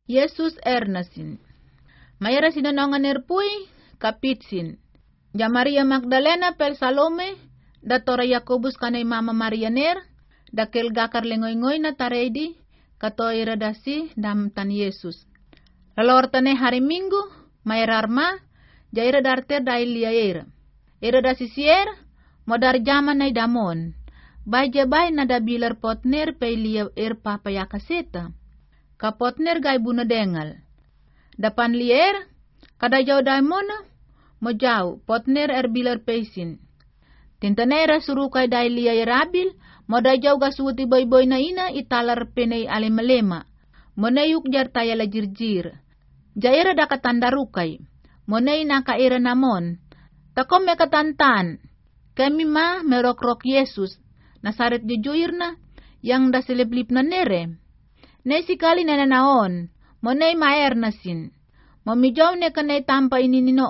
Yesus ernasin. Mayara sinanongan erpui kapitsin. Ja Maria Magdalena pel Salome, da tora Yakobus kanay mama Maria ner, da kel gakar lengoy-ngoy na taredi, kato ira dasi dam tan Yesus. Lalortane hari Minggu, mayara arma, ja ira darter da ilia ira. Ira dasi sier, modar jaman na damon. Bay jabay na da bilar potner pe ilia papaya kaseta. Kapotner gay buno dengal. Dapan lier, kada jauh daimona, mo jauh, potner bilar peisin. Tintanera surukai dai lia rabil, mo da jauh gasuti boy-boy na ina italar penei alema-lema. Mo neyuk jar tayala jirjir. Jaira da katandarukai, mo nei nakaira namon. Takom me katantan, kami ma merok-rok Yesus, nasaret jujuir na, yang da seleblip na nere. Nei sikali na naon, mo nei maer nasin. Mo mijaw ne kanay tampa ininin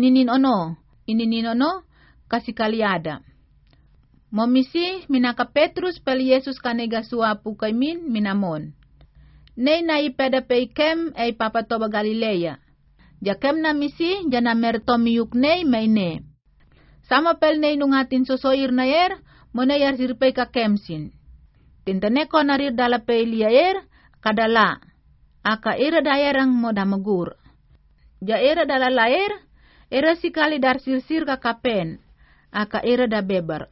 ono, kasikali ada. Mo misi minaka Petrus pel Yesus kanay gasuapu kay minamon. Nei na ipeda peikem ay papatoba Galilea. Jakem na misi jana mertomiyuk nei may ne. Sama pel nei nungatin sosoir na mo nei arsirpay ka kemsin. Tintane ko narir dala pe liaer, kadala, aka ira dayarang mo damagur. Ja era dala laer, era sikali dar sirsir ka kapen, aka era da bebar.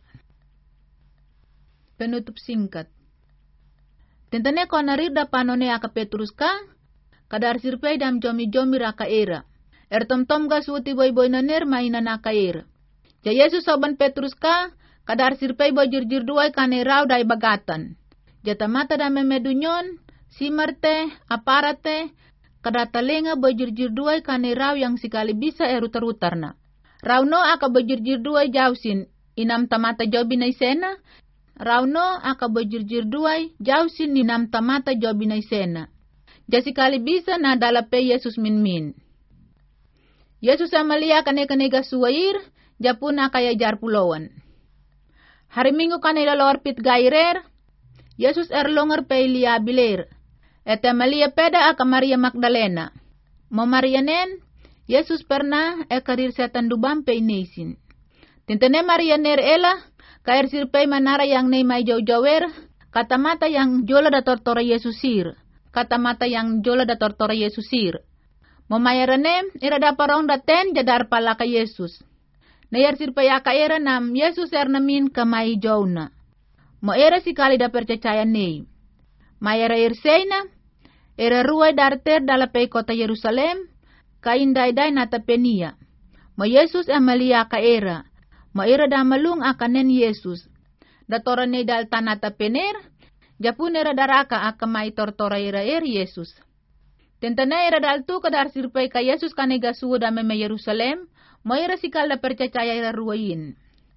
Penutup singkat. Tentane ko narir da panone aka Petrus ka, kadar sirpay dam jomi-jomi raka era. Tom-tom ga suti boy-boy naner mainan aka era. Ja Yesus soban Petrus ka, kadar sirpay boy jirjir duay kane raw day bagatan. Jata mata da memedunyon, simarte, aparate, kadatalenga bojirjir duay kane raw yang sikali bisa rutar-rutar na. Raw no aka bojirjir duay jausin, inam tamata jobi na isena. Raw no aka bojirjir duay jausin inam tamata jobi na isena. Ja sikali bisa na dalape Yesus min. Yesus amalia kane gasuwair, japun aka yajar pulawan. Hari Minggu kane lalorpit gairer, Yesus erlonger pe ilia biler. Ete Maria peda aka Maria Magdalena. Mo Maria nen, Yesus pernah karir setan dubam pe inesin. Tintene Maria ner ela, kair sirpay manara yang nei may jauh-jauher, kata mata yang jola da tortora Yesusir. Kata mata yang jola da tortora Yesusir. Mo mayarane, ira da parong daten jadar pala ka Yesus. Nayar sirpay aka era nam Yesus namin ka may jawna. Mo era sikali da percaya nei. Mayara irsena, era ruay darter dalapay kota Yerusalem, kainday-day natapenia. Mo Yesus amalia ka era, mo era damalung akanen Yesus. Datora ne dal tanata pener, japun era daraka aka may tortora era Yesus. Tentana era dal tu kadar sirpay ka Yesus kanega suda meme Yerusalem, mo era sikal da percaya era ruayin.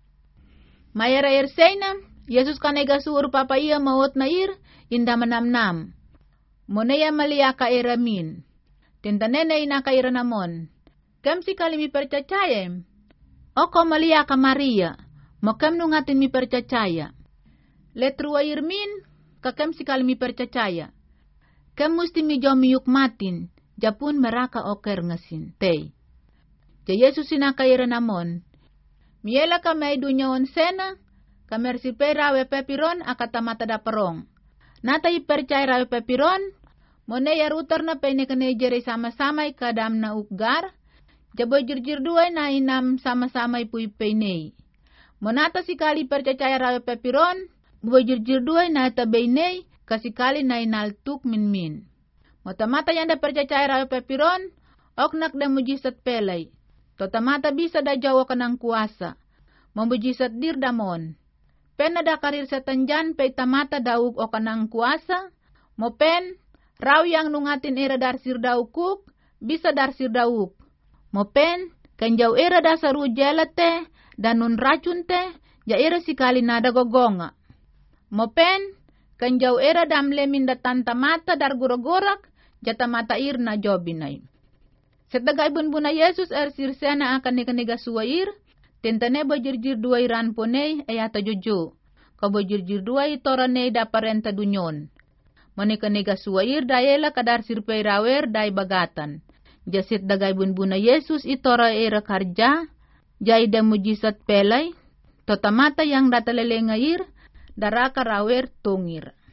Mayara irsena, Yesus kanega suur papaya maot na inda manamnam. Monaya malia ka iramin. Tintanene ina ka iranamon. Kem si kali mi percaya. Oko malia ka Maria. Mo kem nungatin mi percaya. Letrua irmin, ka kem si kali mi percaya. Kem musti mi jom yuk matin. Japun meraka oker ngasin. Tei. Ja Yesus ina ka iranamon. Miela ka may dunyaon sena. Kamersi pe rawe pepiron akatamata da perong. Nata percaya rawe pepiron, mone ya rutar na pe ne kane jere sama-sama kadam na ukgar, jabo jirjir duay na inam sama-sama ipui peinei. Monata sikali percaya rawe pepiron, bo jirjir duay na tabeinei, kasikali na inaltuk min. Motamata yanda percaya rawe pepiron, oknak da mujisat pelay. Totamata bisa da jawa kanang kuasa, mambujisat dir damon. Pen ada karir setanjan pe tamata daug o kanang kuasa, mo pen raw yang nungatin era darsir daukuk, bisa darsir dauk. Mo pen kanjau era dasaru jelate dan nun racun te, ja era sikali nada gogonga. Mo pen kanjau era damle minda tanta mata dar gorogorak, jata mata irna jobinay. Setagay bunbuna Yesus sirsena akan nega suwair, tentane bojirjir dua iran ponei ayata jojo. Ka bojirjir dua itorane da parenta dunyon. Manika-nika suwair dayela kadar sirpay rawer day bagatan. Jasit dagay bunbuna Yesus itora era karja, jay da mujisat pelay, totamata yang datalele ngair, daraka rawer tungir.